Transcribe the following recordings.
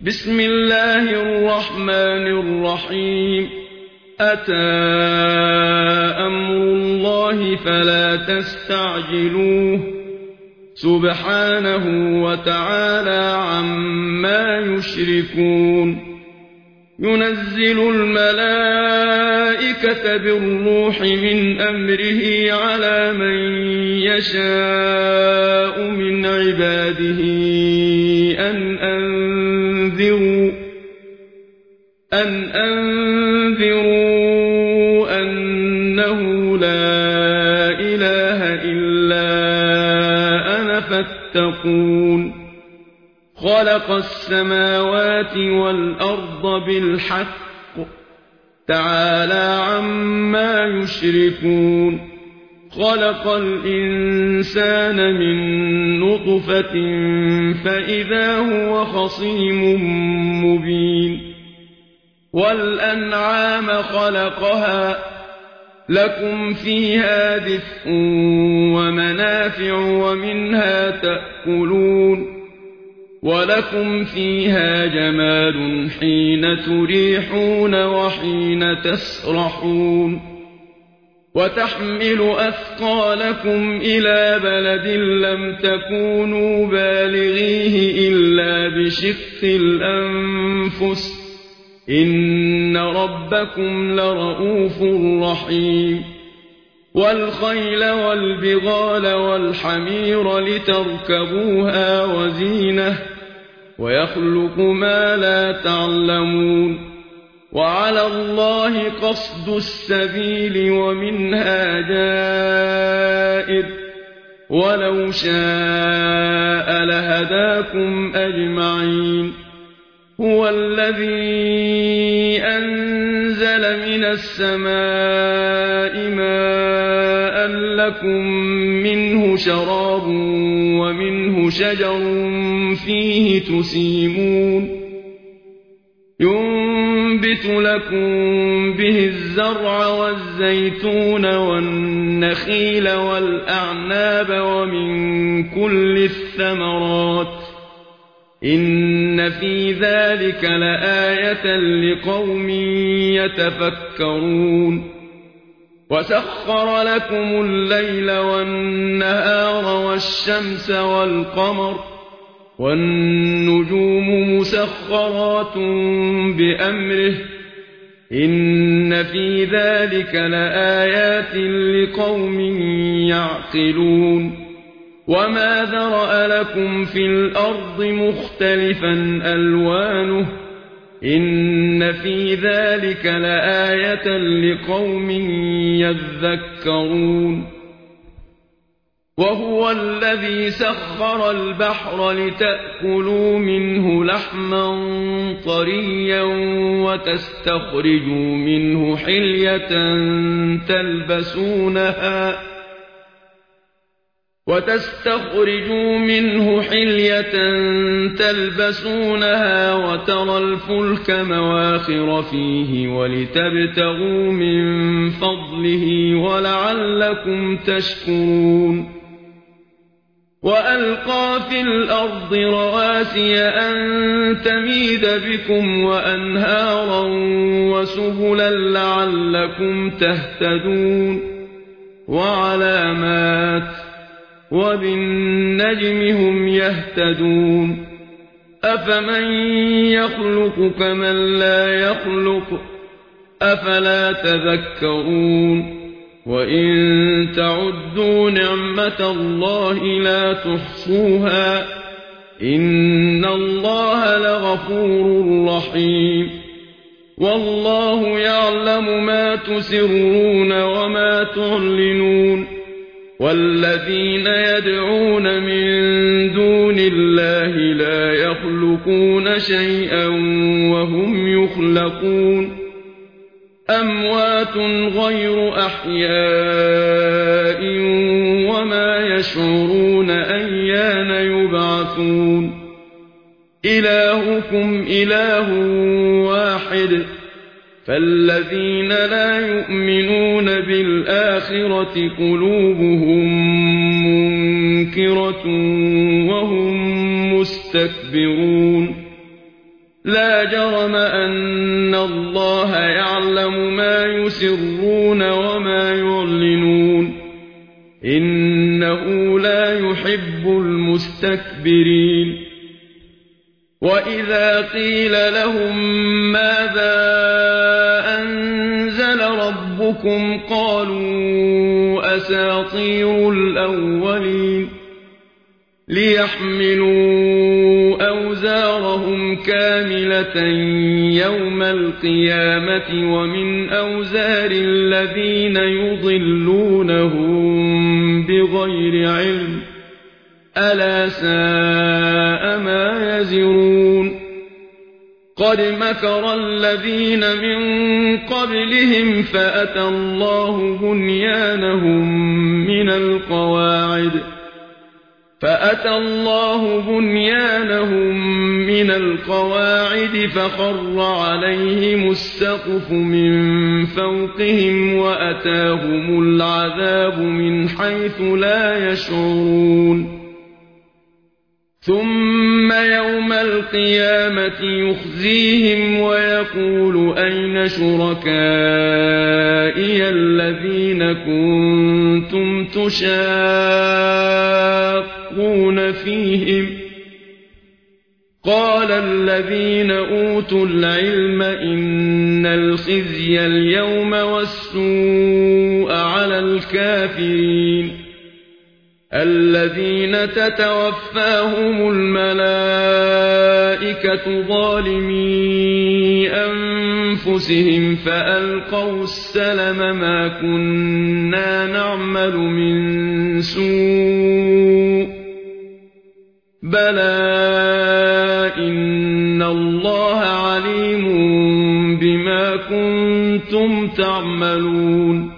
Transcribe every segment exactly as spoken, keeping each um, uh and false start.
بسم الله الرحمن الرحيم أتى أمر الله فلا تستعجلوه سبحانه وتعالى عما يشركون ينزل الملائكة بالروح من أمره على من يشاء من عباده أن أنذروا أن أنذروا أنه لا إله إلا أنا فاتقون خلق السماوات والأرض بالحق تعالى عما يشركون خلق الإنسان من نطفة فإذا هو خصيم مبين والأنعام خلقها لكم فيها دفء ومنافع ومنها تأكلون ولكم فيها جمال حين تريحون وحين تسرحون وتحمل أثقالكم إلى بلد لم تكونوا بالغيه إلا بشق الأنفس إن ربكم لرؤوف رحيم والخيل والبغال والحمير لتركبوها وزينة ويخلق ما لا تعلمون وعلى الله قصد السبيل ومنها جائر ولو شاء لهداكم أجمعين هو الذي أنزل من السماء ماء لكم منه شراب ومنه شجر فيه تسيمون ينبت لكم به الزرع والزيتون والنخيل والأعناب ومن كل الثمرات إن في ذلك لآية لقوم يتفكرون وسخر لكم الليل والنهار والشمس والقمر والنجوم مسخرات بأمره إن في ذلك لآيات لقوم يعقلون وما ذرأ لكم في الأرض مختلفا ألوانه إن في ذلك لآية لقوم يذكرون وهو الذي سخر البحر لتأكلوا منه لحما طريا وتستخرجوا منه حلية تلبسونها وتستخرجوا منه حلية تلبسونها وترى الفلك مواخر فيه ولتبتغوا من فضله ولعلكم تشكرون وألقى في الأرض رواسي أن تميد بكم وأنهارا وسبلا لعلكم تهتدون وعلامات وبالنجم هم يهتدون أفمن يخلق كمن لا يخلق أفلا تذكرون وإن تعدوا نعمة الله لا تحصوها إن الله لغفور رحيم والله يعلم ما تسرون وما تعلنون والذين يدعون من دون الله لا يخلقون شيئا وهم يخلقون أموات غير أحياء وما يشعرون أيان يبعثون إلهكم إله واحد فالذين لا يؤمنون بالآخرة قلوبهم منكرة وهم مستكبرون لا جرم أن الله يعلم ما يسرون وما يعلنون إنه لا يحب المستكبرين وإذا قيل لهم ماذا أنزل ربكم قالوا أساطير الأولين ليحملوا أوزارهم كاملة يوم القيامة ومن أوزار الذين يضلونهم بغير علم ألا ساء ما يزرون قد مكر الذين من قبلهم فأتى الله بنيانهم من القواعد فأتى الله بنيانهم من القواعد فخر عليهم السقف من فوقهم وأتاهم العذاب من حيث لا يشعرون ثم يوم القيامة يخزيهم ويقول أين شركائي الذين كنتم تشاقون فيهم قال الذين أوتوا العلم إن الخزي اليوم والسوء على الكافرين الذين تتوفاهم الملائكة ظالمي أنفسهم فألقوا السلم ما كنا نعمل من سوء بلى إن الله عليم بما كنتم تعملون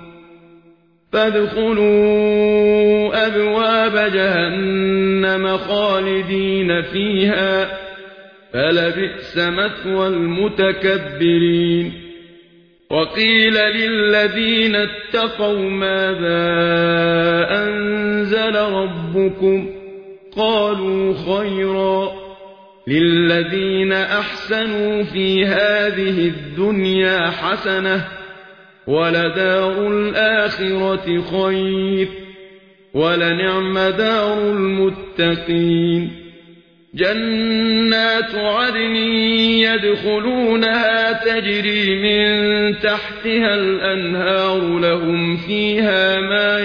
فادخلوا أبواب جهنم خالدين فيها فلبئس مثوى المتكبرين وقيل للذين اتقوا ماذا أنزل ربكم قالوا خيرا للذين أحسنوا في هذه الدنيا حسنة ولدار الآخرة خير ولنعم دار المتقين جنات عدن يدخلونها تجري من تحتها الأنهار لهم فيها ما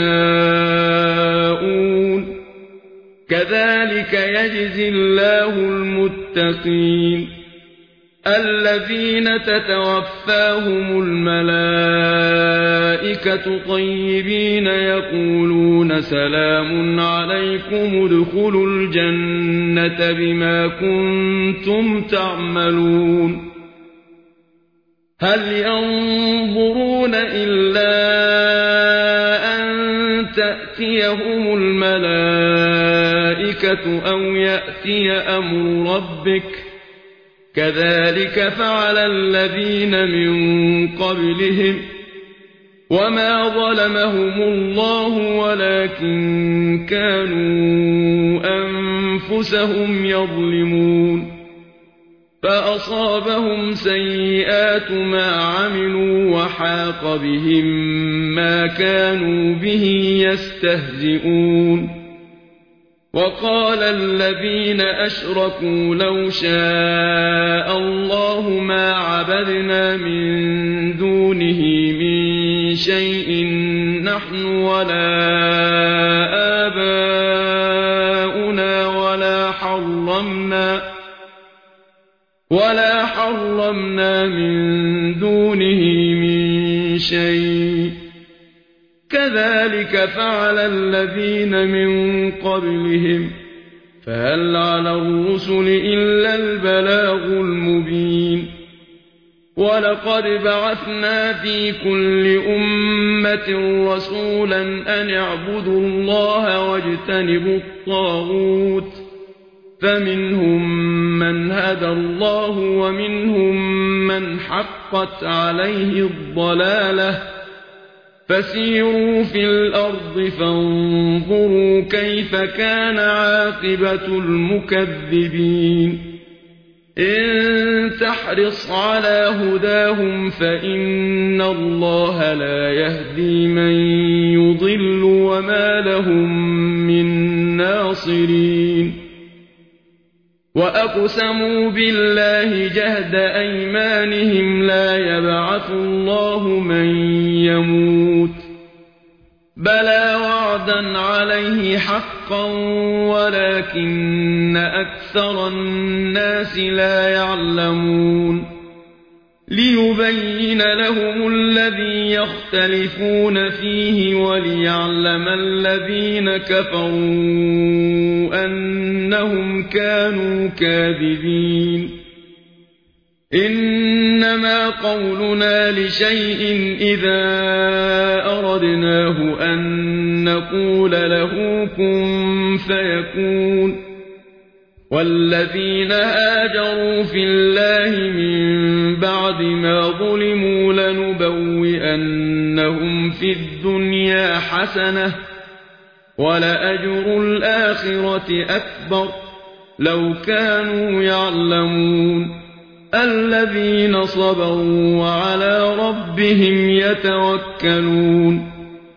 يشاءون كذلك يجزي الله المتقين الذين تتوفاهم الملائكة طيبين يقولون سلام عليكم ادخلوا الجنة بما كنتم تعملون هل ينظرون إلا أن تأتيهم الملائكة أو يأتي أمر ربك كذلك فعل الذين من قبلهم وما ظلمهم الله ولكن كانوا أنفسهم يظلمون فأصابهم سيئات ما عملوا وحاق بهم ما كانوا به يستهزئون وقال الذين أشركوا لو شاء الله ما عبدنا من دونه من شيء نحن ولا آباؤنا ولا حرمنا ولا حرمنا من دونه من شيء كذلك فعل الذين من قبلهم فهل على الرسل إلا البلاغ المبين ولقد بعثنا في كل أمة رسولا أن اعبدوا الله واجتنبوا الطاغوت فمنهم من هدى الله ومنهم من حقت عليه الضلالة فسيروا في الأرض فانظروا كيف كان عاقبة المكذبين إن تحرص على هداهم فإن الله لا يهدي من يضل وما لهم من ناصرين وأقسموا بالله جهد أيمانهم لا يبعث الله من يموت بلى وعدا عليه حقا ولكن أكثر الناس لا يعلمون ليبين لهم الذي يختلفون فيه وليعلم الذين كفروا أنهم كانوا كاذبين إنما قولنا لشيء إذا أردناه أن نقول له كن فيكون والذين هاجروا في الله من بعد ما ظلموا لنبوئنهم في الدنيا حسنة ولأجر الآخرة أكبر لو كانوا يعلمون الذين صبروا وعلى ربهم يتوكلون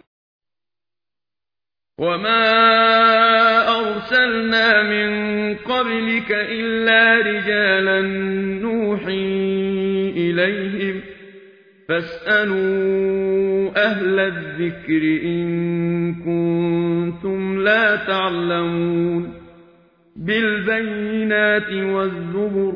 وما أرسلنا من قبلك إلا رجالا نوحي إليهم فاسألوا أهل الذكر إن كنتم لا تعلمون بالبينات والزبر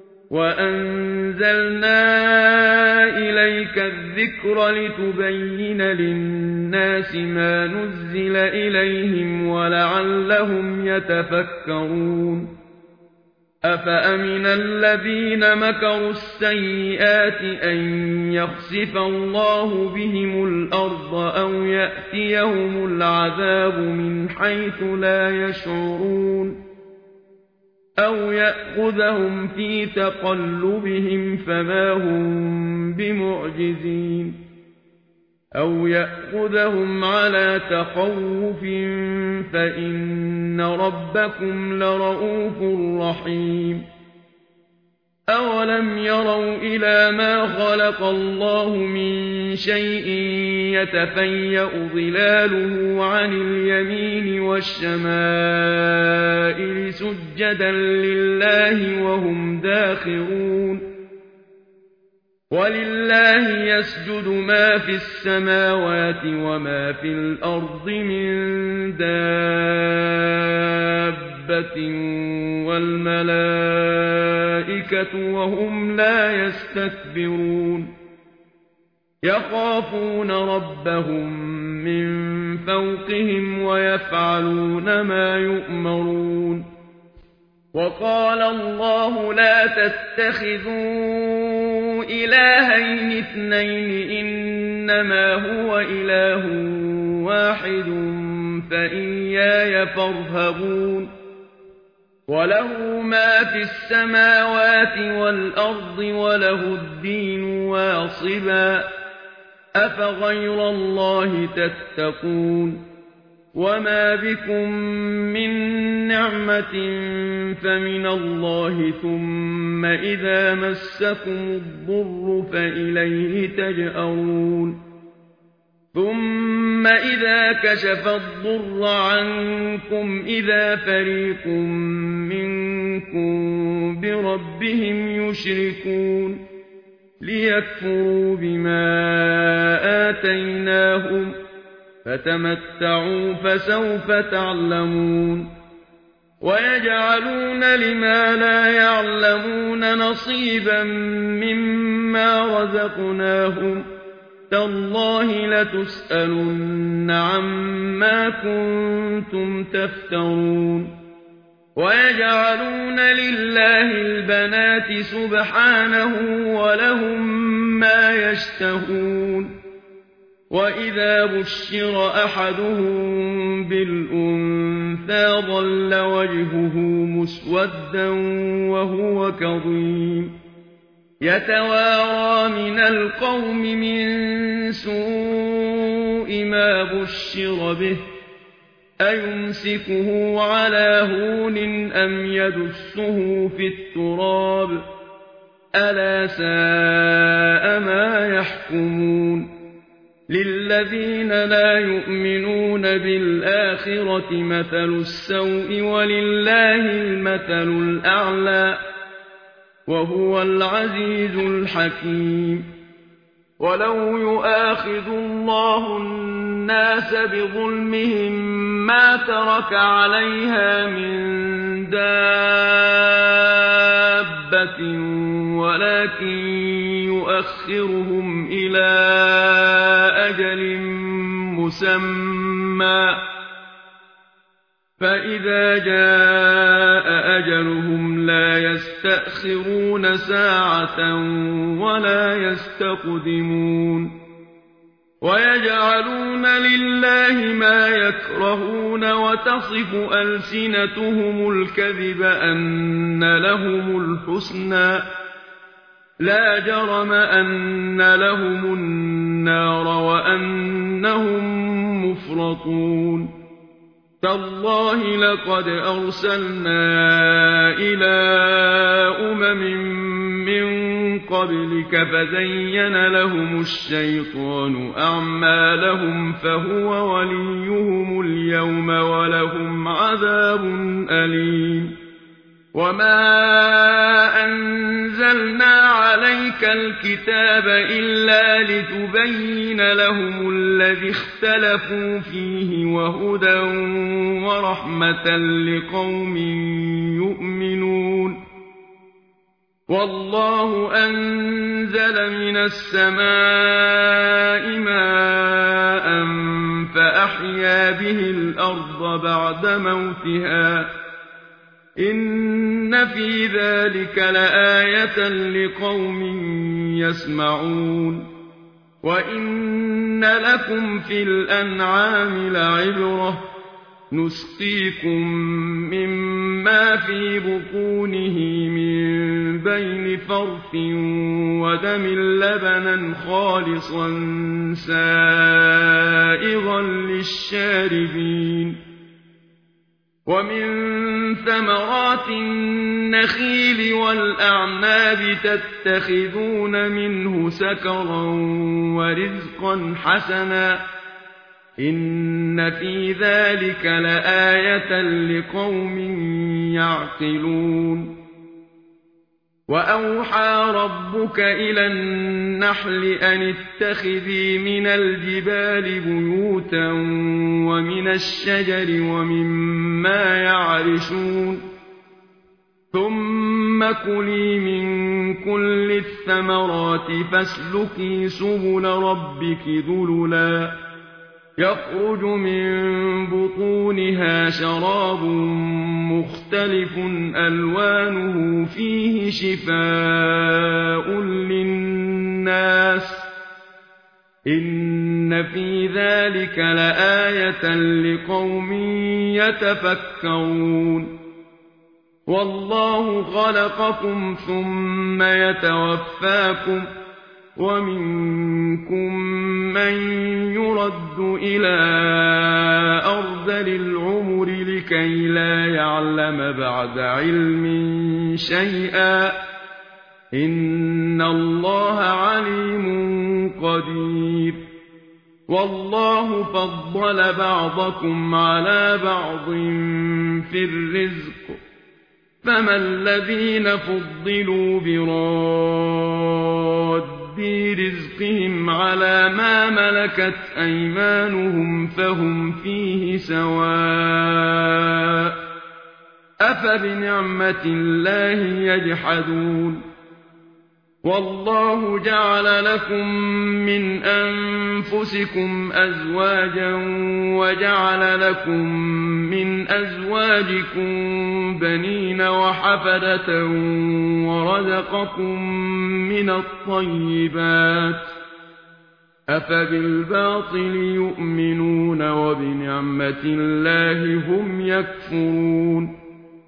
وأنزلنا إليك الذكر لتبين للناس ما نزل إليهم ولعلهم يتفكرون أفأمن الذين مكروا السيئات أن يخسف الله بهم الأرض أو يأتيهم العذاب من حيث لا يشعرون أو يأخذهم في تقلبهم فما هم بمعجزين أو يأخذهم على تخوف فإن ربكم لرؤوف رحيم أولم يروا إلى ما خلق الله من شيء يتفيأ ظلاله عن اليمين والشمائل سجدا لله وهم داخرون ولله يسجد ما في السماوات وما في الأرض من دابة والملائكة وهم لا يستكبرون يخافون ربهم من فوقهم ويفعلون ما يؤمرون وقال الله لا تتخذوا إلهين اثنين إنما هو إله واحد فإياي فارهبون وله ما في السماوات والأرض وله الدين واصبا أفغير الله تتقون وما بكم من نعمة فمن الله ثم إذا مسكم الضر فإليه تجأرون ثم إذا كشف الضر عنكم إذا فريق منكم بربهم يشركون ليكفروا بما آتيناهم فتمتعوا فسوف تعلمون ويجعلون لما لا يعلمون نصيبا مما رزقناهم تالله لتسألن عما كنتم تفترون ويجعلون لله البنات سبحانه ولهم ما يشتهون وإذا بشر أحدهم بالأنثى ظل وجهه مسودا وهو كظيم يتوارى من القوم من سوء ما بشر به أيمسكه على هون أم يدسه في التراب ألا ساء ما يحكمون للذين لا يؤمنون بالآخرة مثل السوء ولله المثل الأعلى وهو العزيز الحكيم ولو يؤاخذ الله الناس بظلمهم ما ترك عليها من دابة ولكن يؤخرهم إلى أجل مسمى فإذا جاء أجلهم لا يستأخرون ساعة ولا يستقدمون ويجعلون لله ما يكرهون وتصف ألسنتهم الكذب أن لهم الحسنى لا جرم أن لهم النار وأنهم مفرطون تالله لقد أرسلنا إلى أمم من قبلك فزين لهم الشيطان أعمالهم فهو وليهم اليوم ولهم عذاب أليم وما أنزلنا عليك الكتاب إلا لتبين لهم الذي اختلفوا فيه وهدى ورحمة لقوم يؤمنون والله أنزل من السماء ماء فأحيا به الأرض بعد موتها إن في ذلك لآية لقوم يسمعون وإن لكم في الأنعام لعبرة نسقيكم مما في بطونه من بين فرث ودم لبنا خالصا سائغا للشاربين ومن ثمرات النخيل والأعناب تتخذون منه سكرا ورزقا حسنا إن في ذلك لآية لقوم يعقلون وأوحى ربك إلى النحل أن اتخذي من الجبال بيوتا ومن الشجر ومما يعرشون ثم كلي من كل الثمرات فاسلكي سبل ربك ذللا يخرج من بطونها شراب مختلف ألوانه فيه شفاء للناس إن في ذلك لآية لقوم يتفكرون والله خلقكم ثم يتوفاكم ومنكم من يرد إلى أرذل العمر لكي لا يعلم بعد علم شيئا إن الله عليم قدير والله فضل بعضكم على بعض في الرزق فما الذين فضلوا براد رزقهم على ما ملكت أيمانهم فهم فيه سواء أفبنعمة الله يجحدون والله جعل لكم من أنفسكم أزواجا وجعل لكم من أزواجكم بنين وحفدة ورزقكم من الطيبات أفبالباطل يؤمنون وبنعمة الله هم يكفرون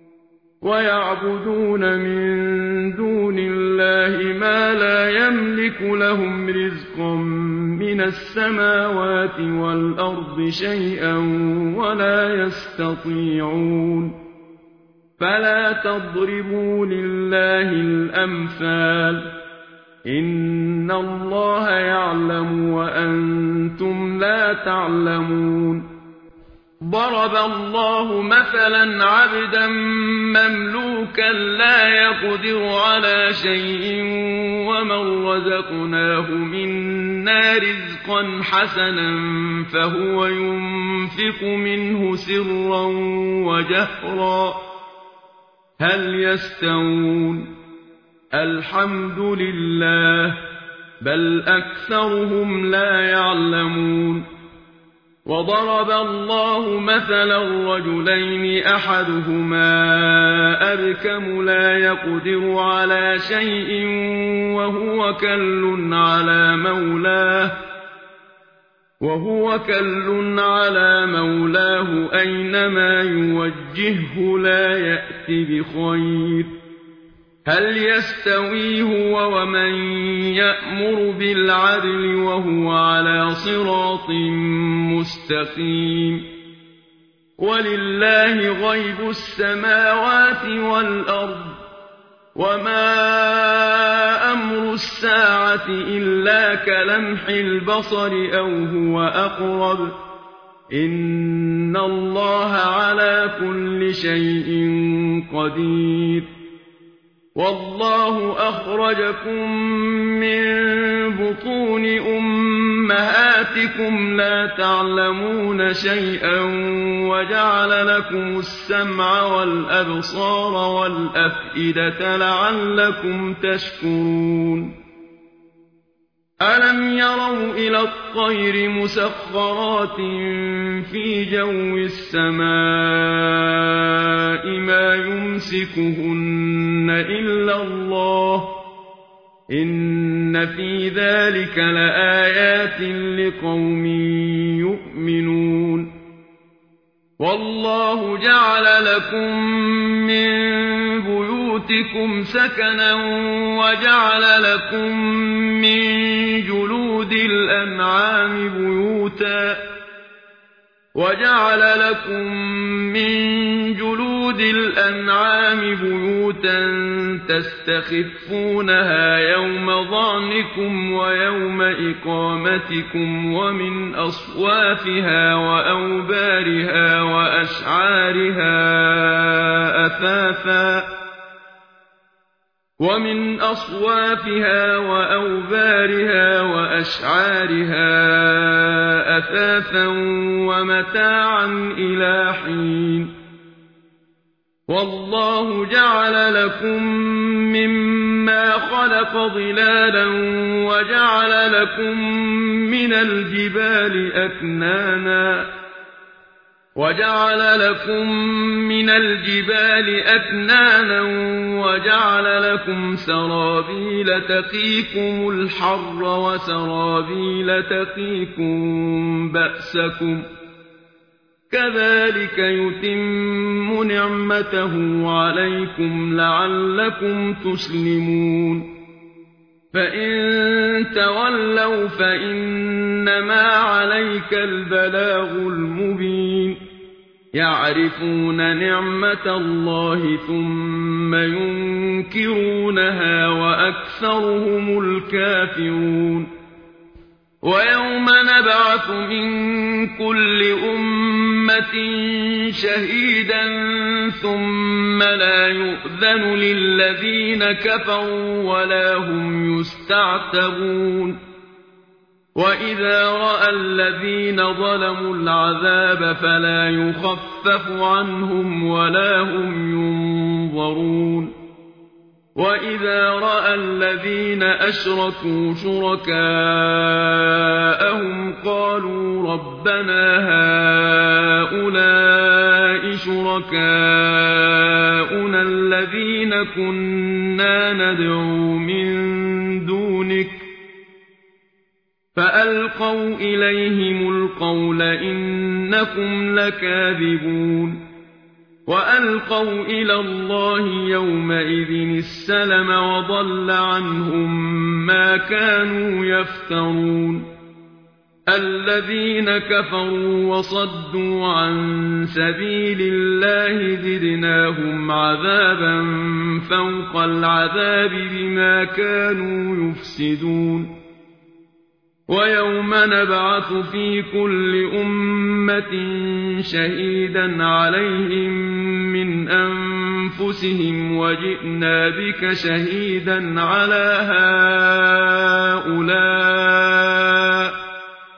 ويعبدون من دون الله ما لا يملك لهم رزقا من السماوات والأرض شيئا ولا يستطيعون فلا تضربوا لله الأمثال إن الله يعلم وأنتم لا تعلمون ضرب الله مثلا عبدا مملوكا لا يقدر على شيء ومن رزقناه منا رزقا حسنا فهو ينفق منه سرا وجهرا هل يستوون الحمد لله بل أكثرهم لا يعلمون وضرب الله مثلا رجلين أحدهما أبكم لا يقدر على شيء وهو كل على مولاه وهو كل على مولاه أينما يوجهه لا يأت بخير هل يستوي هو ومن يأمر بالعدل وهو على صراط مستقيم ولله غيب السماوات والأرض وما أمر الساعة إلا كلمح البصر أو هو أقرب إن الله على كل شيء قدير والله أخرجكم من بطون أمهاتكم لا تعلمون شيئا وجعل لكم السمع والأبصار والأفئدة لعلكم تشكرون ألم يروا إلى الطير مسخرات في جو السماء ما يمسكهن إلا الله إن في ذلك لآيات لقوم يؤمنون والله جعل لكم من بيوتكم سكنا وجعل لكم من جلود الأنعام بيوتا وجعل لكم من جلود الأنعام بيوتا تستخفونها يوم ظعنكم ويوم إقامتكم ومن أصوافها وأوبارها وأشعارها أثاثا ومن أصوافها وأوبارها وأشعارها أثاثا ومتاعا إلى حين والله جعل لكم مما خلق ظلالا وجعل لكم من الجبال أكنانا وجعل لكم من الجبال أكنانا وجعل لكم سرابيل تقيكم الحر وسرابيل تقيكم بأسكم كذلك يتم نعمته عليكم لعلكم تسلمون فإن تولوا فإنما عليك البلاغ المبين يعرفون نعمة الله ثم ينكرونها وأكثرهم الكافرون ويوم نبعث من كل أمة شهيدا ثم لا يؤذن للذين كفروا ولا هم يستعتبون وإذا رأى الذين ظلموا العذاب فلا يخفف عنهم ولا هم ينظرون وإذا رأى الذين أشركوا شركاءهم قالوا ربنا هؤلاء شركاؤنا الذين كنا ندعو من دونك فألقوا إليهم القول إنكم لكاذبون وألقوا إلى الله يومئذ السلم وضل عنهم ما كانوا يفترون الذين كفروا وصدوا عن سبيل الله زدناهم عذابا فوق العذاب بما كانوا يفسدون ويوم نبعث في كل أمة شهيدا عليهم من أنفسهم وجئنا بك شهيدا على هؤلاء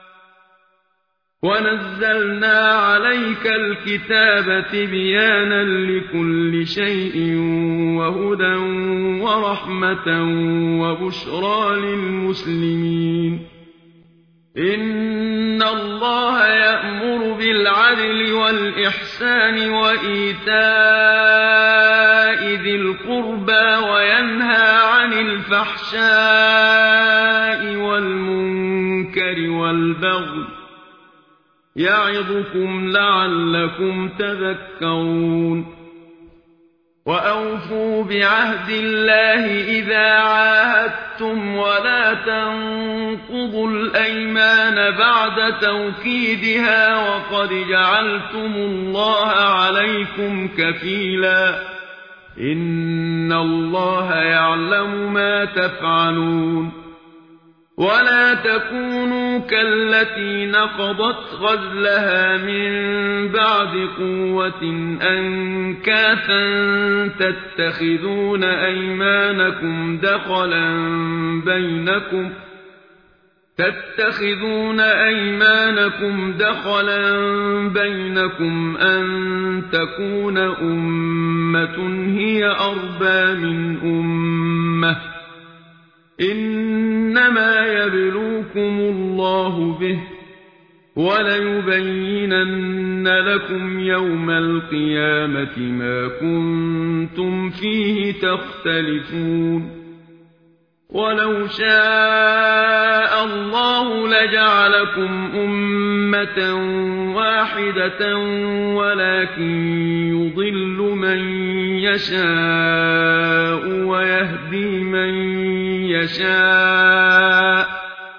ونزلنا عليك الكتاب تبيانا لكل شيء وهدى ورحمة وبشرى للمسلمين إن الله يأمر بالعدل والإحسان وإيتاء ذي القربى وينهى عن الفحشاء والمنكر والبغي يعظكم لعلكم تذكرون وأوفوا بعهد الله إذا عاهدتم ولا تنقضوا الأيمان بعد توكيدها وقد جعلتم الله عليكم كفيلا إن الله يعلم ما تفعلون ولا تكونوا كالتي نقضت غزلها من بعد قوة أنكاثا تتخذون أيمانكم دخلا بينكم تتخذون أيمانكم دخلا بينكم أن تكون أمة هي أربى من أمة إنما يبلوكم الله به وليبينن لكم يوم القيامة ما كنتم فيه تختلفون ولو شاء الله لجعلكم أمة واحدة ولكن يضل من يشاء ويهدي من يشاء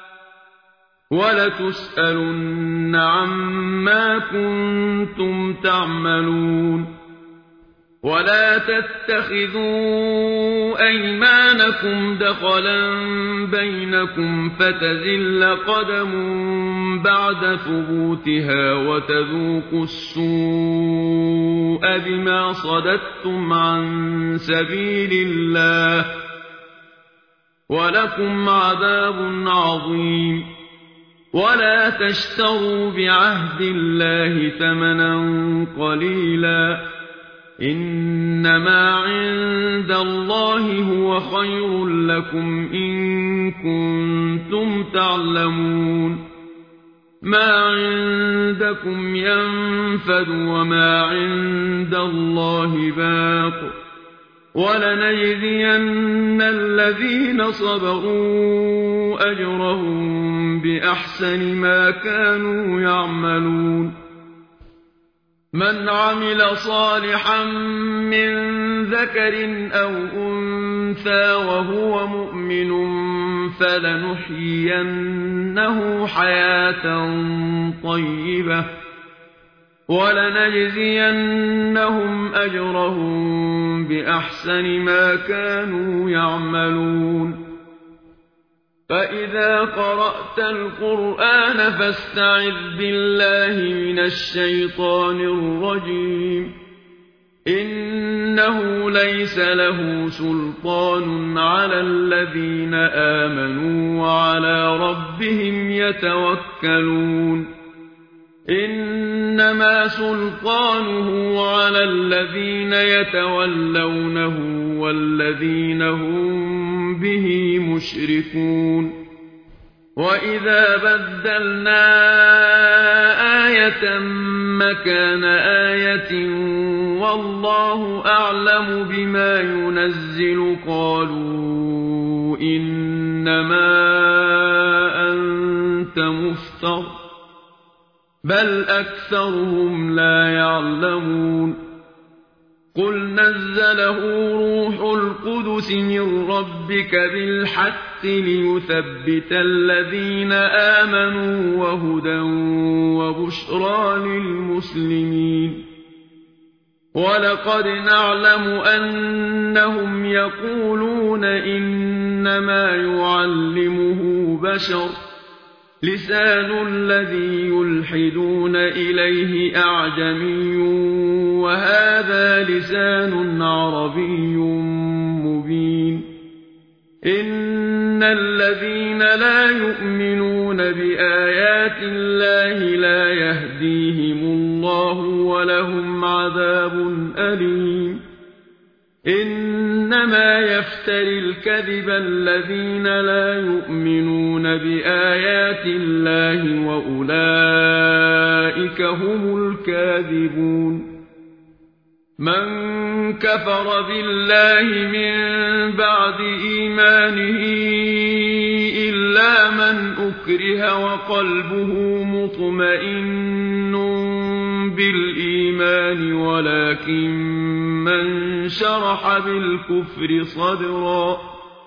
ولتسألن عما كنتم تعملون ولا تتخذوا أيمانكم دخلا بينكم فتزل قدم بعد ثبوتها وتذوقوا السوء بما صددتم عن سبيل الله ولكم عذاب عظيم ولا تشتروا بعهد الله ثمنا قليلا إنما عند الله هو خير لكم إن كنتم تعلمون ما عندكم ينفد وما عند الله باق ولنجزين الذين صبروا أجرهم بأحسن ما كانوا يعملون من عمل صالحا من ذكر أو أنثى وهو مؤمن فلنحيينه حياة طيبة ولنجزينهم أجرهم بأحسن ما كانوا يعملون فإذا قرأت القرآن فاستعذ بالله من الشيطان الرجيم إنه ليس له سلطان على الذين آمنوا وعلى ربهم يتوكلون إنما سلطانه على الذين يتولونه والذين هم به مشركون وإذا بدلنا آية مكان آية والله أعلم بما ينزل قالوا إنما أنت مفتر بل أكثرهم لا يعلمون قُلْ نَزَّلَهُ رُوحُ الْقُدُسِ مِن رَّبِّكَ بِالْحَقِّ لِيُثَبِّتَ الَّذِينَ آمَنُوا وَهُدًى وَبُشْرَىٰ لِلْمُسْلِمِينَ وَلَقَدْ نَعْلَمُ أَنَّهُمْ يَقُولُونَ إِنَّمَا يُعَلِّمُهُ بَشَرٌ لِّسَانُ الَّذِي يُلْحِدُونَ إِلَيْهِ أَعْجَمِيٌّ وَهَٰذَا لِسَانٌ عَرَبِيٌّ مُّبِينٌ إِنَّ الَّذِينَ لَا يُؤْمِنُونَ بِآيَاتِ اللَّهِ لَا يَهْدِيهِمُ اللَّهُ وَلَهُمْ عَذَابٌ أَلِيمٌ إِنَّمَا يَفْتَرِي الْكَذِبَ الَّذِينَ لَا يُؤْمِنُونَ بِآيَاتِ اللَّهِ وَأُولَٰئِكَ هُمُ الْكَاذِبُونَ مَن كَفَرَ بِاللَّهِ مِن بَعْدِ إِيمَانِهِ إِلَّا مَنْ أُكْرِهَ وَقَلْبُهُ مُطْمَئِنٌّ بِالْإِيمَانِ وَلَٰكِن مَّن شَرَحَ بِالْكُفْرِ صَدْرًا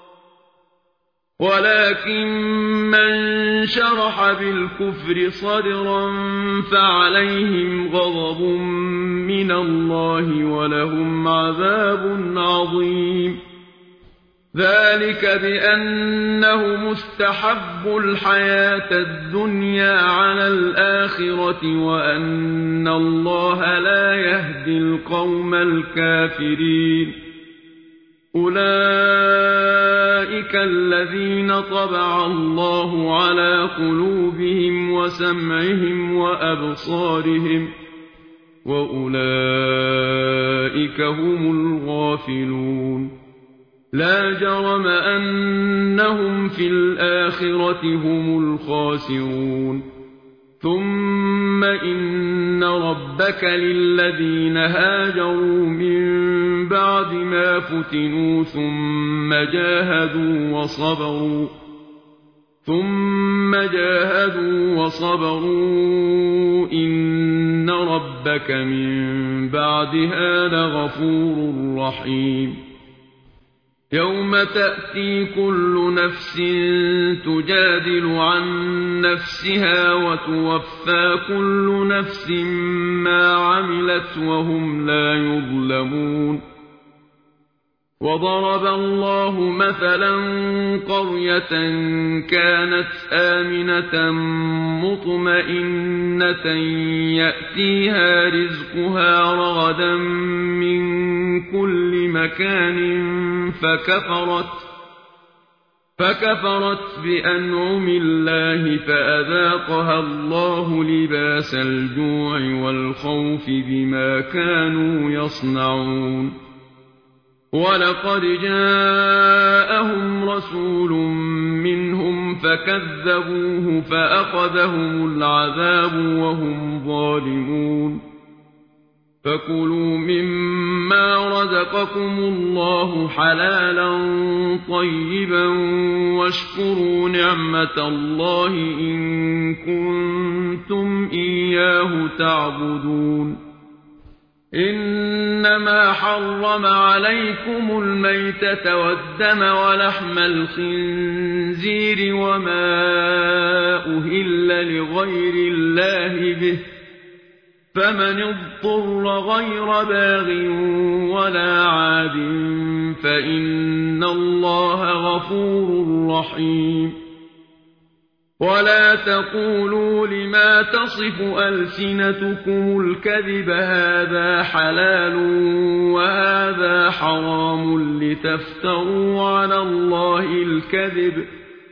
ولكن من شرح بالكفر صدرا فعليهم غضب من الله ولهم عذاب عظيم ذلك بأنه مستحب الحياة الدنيا على الآخرة وأن الله لا يهدي القوم الكافرين أولئك الذين طبع الله على قلوبهم وسمعهم وأبصارهم وأولئك هم الغافلون لا جرم أنهم في الآخرة هم الخاسرون ثم إن ربك للذين هاجروا من بعد ما فتنوا ثم جاهدوا وصبروا ثم جاهدوا وصبروا إن ربك من بعدها لغفور رحيم يوم تأتي كل نفس تجادل عن نفسها وتوفى كل نفس ما عملت وهم لا يظلمون وضرب الله مثلا قرية كانت آمنة مطمئنة يأتيها رزقها رغدا من كل مكان فكفرت فكفرت بأنعم الله فأذاقها الله لباس الجوع والخوف بما كانوا يصنعون ولقد جاءهم رسول منهم فكذبوه فأخذهم العذاب وهم ظالمون فكلوا مما رزقكم الله حلالا طيبا واشكروا نعمة الله إن كنتم إياه تعبدون إنما حرم عليكم الميتة والدم ولحم الخنزير وما أهل لغير الله به فمن اضطر غير باغ ولا عاد فإن الله غفور رحيم ولا تقولوا لما تصف ألسنتكم الكذب هذا حلال وهذا حرام لتفتروا على الله الكذب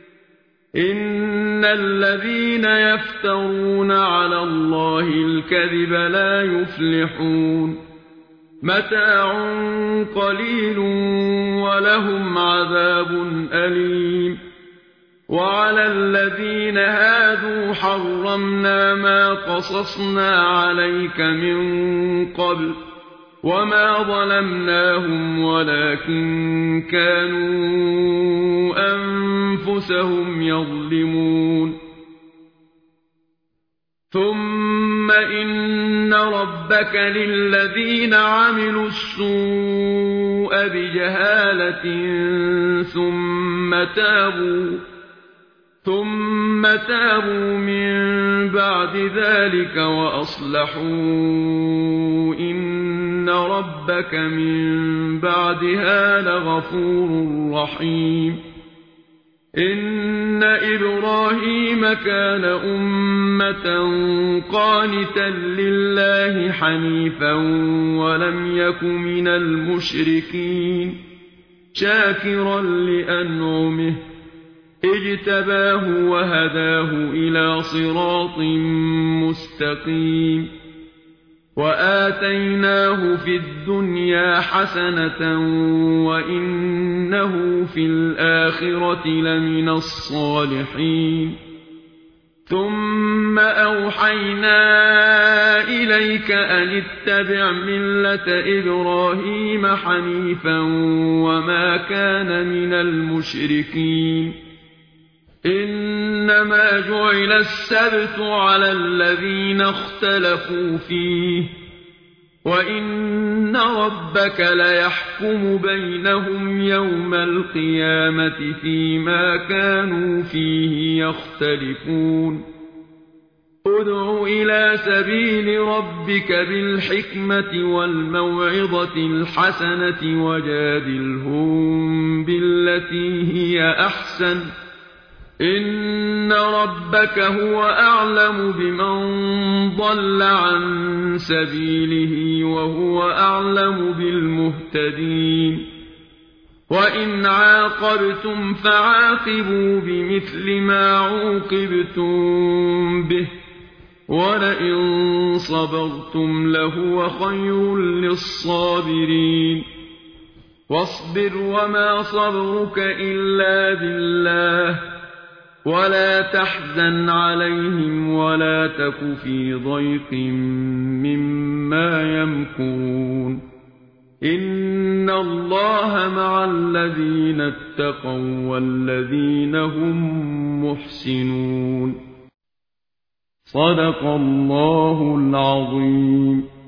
إن الذين يفترون على الله الكذب لا يفلحون متاع قليل ولهم عذاب أليم وعلى الذين هادوا حرمنا ما قصصنا عليك من قبل وما ظلمناهم ولكن كانوا أنفسهم يظلمون ثم إن ربك للذين عملوا السوء بجهالة ثم تابوا ثم تابوا من بعد ذلك وأصلحوا إن ربك من بعدها لغفور رحيم إن إبراهيم كان أمة قانتا لله حنيفا ولم يك من المشركين شاكرا لأنعمه اجتباه وهداه إلى صراط مستقيم وآتيناه في الدنيا حسنة وإنه في الآخرة لمن الصالحين ثم أوحينا إليك أن اتبع ملة إبراهيم حنيفا وما كان من المشركين إنما جعل السبت على الذين اختلفوا فيه وإن ربك ليحكم بينهم يوم القيامة فيما كانوا فيه يختلفون ادع إلى سبيل ربك بالحكمة والموعظة الحسنة وجادلهم بالتي هي أحسن إن ربك هو أعلم بمن ضل عن سبيله وهو أعلم بالمهتدين وإن عاقبتم فعاقبوا بمثل ما عوقبتم به ولئن صبرتم لهو خير للصابرين واصبر وما صبرك إلا بالله ولا تحزن عليهم ولا تك في ضيق مما يمكرون إن الله مع الذين اتقوا والذين هم محسنون صدق الله العظيم.